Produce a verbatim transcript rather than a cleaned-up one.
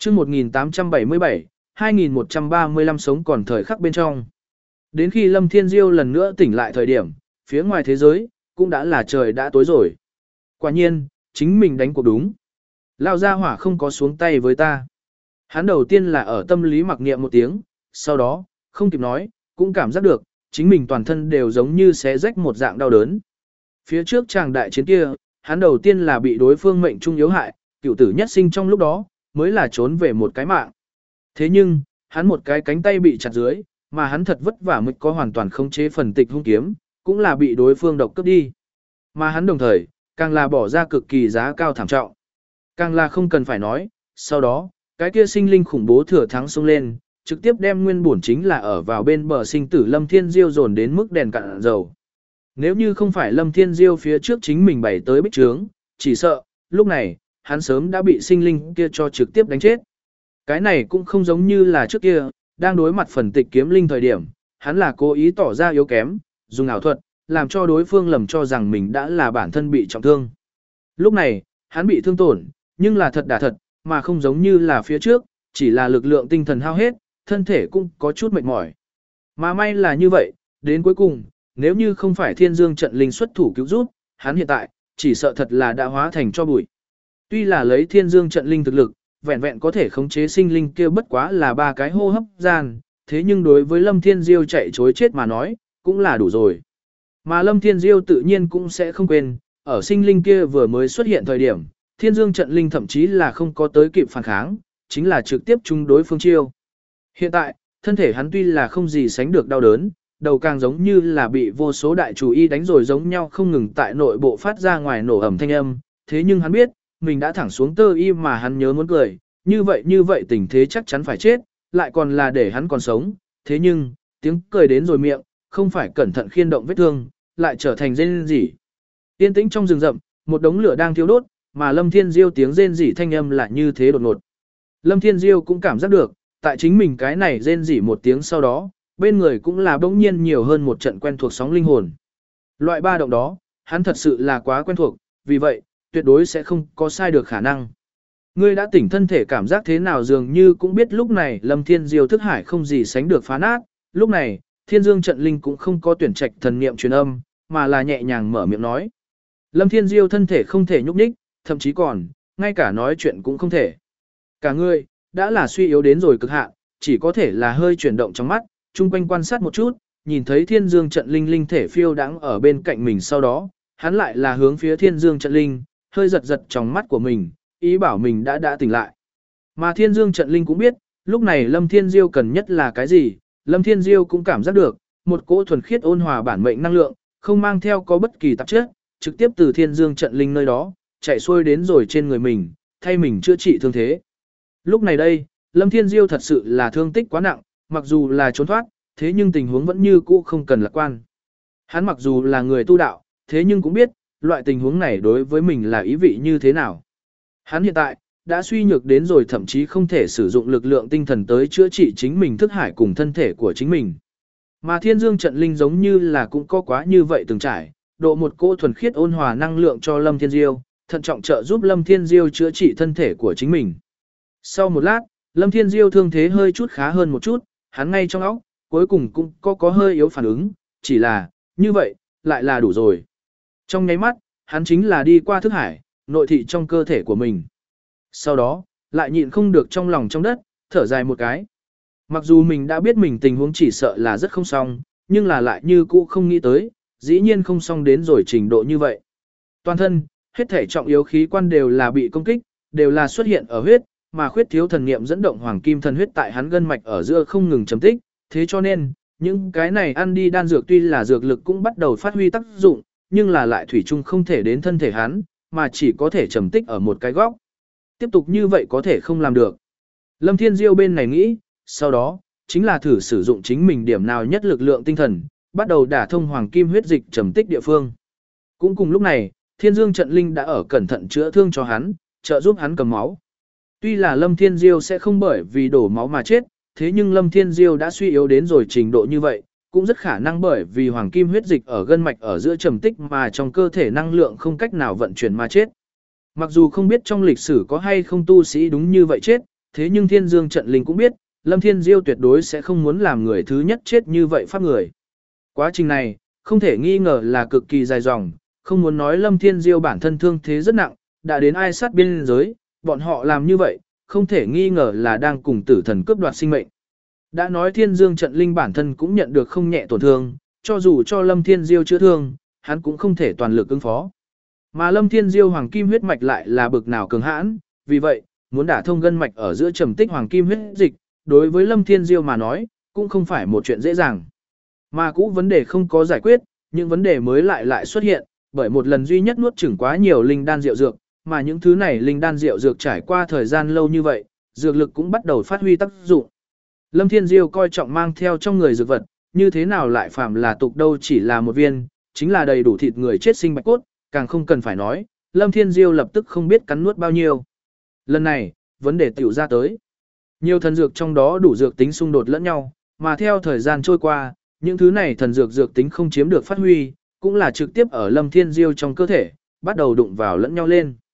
chương một nghìn tám trăm bảy mươi bảy, hai nghìn một trăm ba mươi lăm sống còn thời khắc bên trong. Đến khi Lâm Thiên Diêu lần nữa tỉnh lại thời điểm, phía ngoài thế giới, cũng đã là trời đã tối rồi. Quả nhiên, chính mình đánh cuộc đúng. Lao gia hỏa không có xuống tay với ta. Hắn đầu tiên là ở tâm lý mặc niệm một tiếng, sau đó, không kịp nói, cũng cảm giác được, chính mình toàn thân đều giống như xé rách một dạng đau đớn. Phía trước chàng đại chiến kia, hắn đầu tiên là bị đối phương mệnh trung yếu hại, cựu tử nhất sinh trong lúc đó, mới là trốn về một cái mạng. Thế nhưng, hắn một cái cánh tay bị chặt dưới, mà hắn thật vất vả mới có hoàn toàn khống chế phần tịch hung kiếm, cũng là bị đối phương độc cướp đi. Mà hắn đồng thời, càng là bỏ ra cực kỳ giá cao thảm trọng. Càng là không cần phải nói, sau đó, cái kia sinh linh khủng bố thừa thắng xông lên, trực tiếp đem nguyên bổn chính là ở vào bên bờ sinh tử Lâm Thiên Diêu dồn đến mức đèn cạn dầu. Nếu như không phải Lâm Thiên Diêu phía trước chính mình bày tới bích trướng, chỉ sợ, lúc này, hắn sớm đã bị sinh linh kia cho trực tiếp đánh chết. Cái này cũng không giống như là trước kia, đang đối mặt phần tịch kiếm linh thời điểm, hắn là cố ý tỏ ra yếu kém, dùng ảo thuật, làm cho đối phương lầm cho rằng mình đã là bản thân bị trọng thương. Lúc này, hắn bị thương tổn, nhưng là thật đả thật, mà không giống như là phía trước, chỉ là lực lượng tinh thần hao hết, thân thể cũng có chút mệt mỏi. Mà may là như vậy, đến cuối cùng, nếu như không phải Thiên Dương trận linh xuất thủ cứu giúp, hắn hiện tại, chỉ sợ thật là đã hóa thành cho bụi. Tuy là lấy Thiên Dương trận linh thực lực, vẹn vẹn có thể khống chế sinh linh kia bất quá là ba cái hô hấp gian, thế nhưng đối với Lâm Thiên Diêu chạy chối chết mà nói, cũng là đủ rồi. Mà Lâm Thiên Diêu tự nhiên cũng sẽ không quên, ở sinh linh kia vừa mới xuất hiện thời điểm, Thiên Dương trận linh thậm chí là không có tới kịp phản kháng, chính là trực tiếp chung đối phương chiêu. Hiện tại, thân thể hắn tuy là không gì sánh được đau đớn, đầu càng giống như là bị vô số đại chủ y đánh rồi giống nhau không ngừng tại nội bộ phát ra ngoài nổ ẩm thanh âm, thế nhưng hắn biết, mình đã thẳng xuống tơ y mà hắn nhớ muốn cười, như vậy như vậy tình thế chắc chắn phải chết, lại còn là để hắn còn sống, thế nhưng, tiếng cười đến rồi miệng, không phải cẩn thận khiên động vết thương, lại trở thành rên rỉ. Yên tĩnh trong rừng rậm, một đống lửa đang thiêu đốt, mà Lâm Thiên Diêu tiếng rên rỉ thanh âm lại như thế đột ngột. Lâm Thiên Diêu cũng cảm giác được, tại chính mình cái này rên rỉ một tiếng sau đó, bên người cũng là bỗng nhiên nhiều hơn một trận quen thuộc sóng linh hồn. Loại ba động đó, hắn thật sự là quá quen thuộc, vì vậy, tuyệt đối sẽ không có sai được khả năng. Ngươi đã tỉnh thân thể cảm giác thế nào dường như cũng biết lúc này Lâm Thiên Diêu thức hải không gì sánh được phá nát, lúc này, Thiên Dương trận linh cũng không có tuyển trạch thần niệm truyền âm, mà là nhẹ nhàng mở miệng nói. Lâm Thiên Diêu thân thể không thể nhúc nhích, thậm chí còn, ngay cả nói chuyện cũng không thể. Cả ngươi, đã là suy yếu đến rồi cực hạn, chỉ có thể là hơi chuyển động trong mắt, chung quanh quan sát một chút, nhìn thấy Thiên Dương trận linh linh thể phiêu đáng ở bên cạnh mình sau đó, hắn lại là hướng phía Thiên Dương trận linh, hơi giật giật trong mắt của mình, ý bảo mình đã đã tỉnh lại. Mà Thiên Dương trận linh cũng biết, lúc này Lâm Thiên Diêu cần nhất là cái gì, Lâm Thiên Diêu cũng cảm giác được, một cỗ thuần khiết ôn hòa bản mệnh năng lượng, không mang theo có bất kỳ tạp chất, trực tiếp từ Thiên Dương trận linh nơi đó, chạy xuôi đến rồi trên người mình, thay mình chữa trị thương thế. Lúc này đây, Lâm Thiên Diêu thật sự là thương tích quá nặng, mặc dù là trốn thoát, thế nhưng tình huống vẫn như cũ không cần lạc quan. Hắn mặc dù là người tu đạo, thế nhưng cũng biết, loại tình huống này đối với mình là ý vị như thế nào. Hắn hiện tại, đã suy nhược đến rồi thậm chí không thể sử dụng lực lượng tinh thần tới chữa trị chính mình thức hải cùng thân thể của chính mình. Mà Thiên Dương trận linh giống như là cũng có quá như vậy từng trải, độ một cô thuần khiết ôn hòa năng lượng cho Lâm Thiên Diêu, thận trọng trợ giúp Lâm Thiên Diêu chữa trị thân thể của chính mình. Sau một lát, Lâm Thiên Diêu thương thế hơi chút khá hơn một chút, hắn ngay trong óc, cuối cùng cũng có có hơi yếu phản ứng, chỉ là, như vậy, lại là đủ rồi. Trong nháy mắt, hắn chính là đi qua thức hải, nội thị trong cơ thể của mình. Sau đó, lại nhịn không được trong lòng trong đất, thở dài một cái. Mặc dù mình đã biết mình tình huống chỉ sợ là rất không xong, nhưng là lại như cũ không nghĩ tới, dĩ nhiên không xong đến rồi trình độ như vậy. Toàn thân, hết thể trọng yếu khí quan đều là bị công kích, đều là xuất hiện ở huyết, mà khuyết thiếu thần niệm dẫn động hoàng kim thần huyết tại hắn gân mạch ở giữa không ngừng chấm tích, thế cho nên, những cái này ăn đi đan dược tuy là dược lực cũng bắt đầu phát huy tác dụng, nhưng là lại thủy chung không thể đến thân thể hắn, mà chỉ có thể trầm tích ở một cái góc. Tiếp tục như vậy có thể không làm được. Lâm Thiên Diêu bên này nghĩ, sau đó, chính là thử sử dụng chính mình điểm nào nhất lực lượng tinh thần, bắt đầu đả thông hoàng kim huyết dịch trầm tích địa phương. Cũng cùng lúc này, Thiên Dương trận linh đã ở cẩn thận chữa thương cho hắn, trợ giúp hắn cầm máu. Tuy là Lâm Thiên Diêu sẽ không bởi vì đổ máu mà chết, thế nhưng Lâm Thiên Diêu đã suy yếu đến rồi trình độ như vậy, cũng rất khả năng bởi vì hoàng kim huyết dịch ở gân mạch ở giữa trầm tích mà trong cơ thể năng lượng không cách nào vận chuyển mà chết. Mặc dù không biết trong lịch sử có hay không tu sĩ đúng như vậy chết, Thế nhưng Thiên Dương trận linh cũng biết, Lâm Thiên Diêu tuyệt đối sẽ không muốn làm người thứ nhất chết như vậy pháp người. Quá trình này, không thể nghi ngờ là cực kỳ dài dòng, không muốn nói Lâm Thiên Diêu bản thân thương thế rất nặng, đã đến ai sát biên giới, bọn họ làm như vậy, không thể nghi ngờ là đang cùng tử thần cướp đoạt sinh mệnh. Đã nói Thiên Dương trận linh bản thân cũng nhận được không nhẹ tổn thương, cho dù cho Lâm Thiên Diêu chữa thương, hắn cũng không thể toàn lực ứng phó. Mà Lâm Thiên Diêu hoàng kim huyết mạch lại là bực nào cường hãn, vì vậy, muốn đả thông gân mạch ở giữa trầm tích hoàng kim huyết dịch, đối với Lâm Thiên Diêu mà nói, cũng không phải một chuyện dễ dàng. Mà cũ vấn đề không có giải quyết, những vấn đề mới lại lại xuất hiện, bởi một lần duy nhất nuốt chửng quá nhiều linh đan rượu dược, mà những thứ này linh đan rượu dược trải qua thời gian lâu như vậy, dược lực cũng bắt đầu phát huy tác dụng. Lâm Thiên Diêu coi trọng mang theo trong người dược vật, như thế nào lại phạm là tục đâu chỉ là một viên, chính là đầy đủ thịt người chết sinh bạch cốt, càng không cần phải nói, Lâm Thiên Diêu lập tức không biết cắn nuốt bao nhiêu. Lần này, vấn đề tiểu ra tới. Nhiều thần dược trong đó đủ dược tính xung đột lẫn nhau, mà theo thời gian trôi qua, những thứ này thần dược dược tính không chiếm được phát huy, cũng là trực tiếp ở Lâm Thiên Diêu trong cơ thể, bắt đầu đụng vào lẫn nhau lên.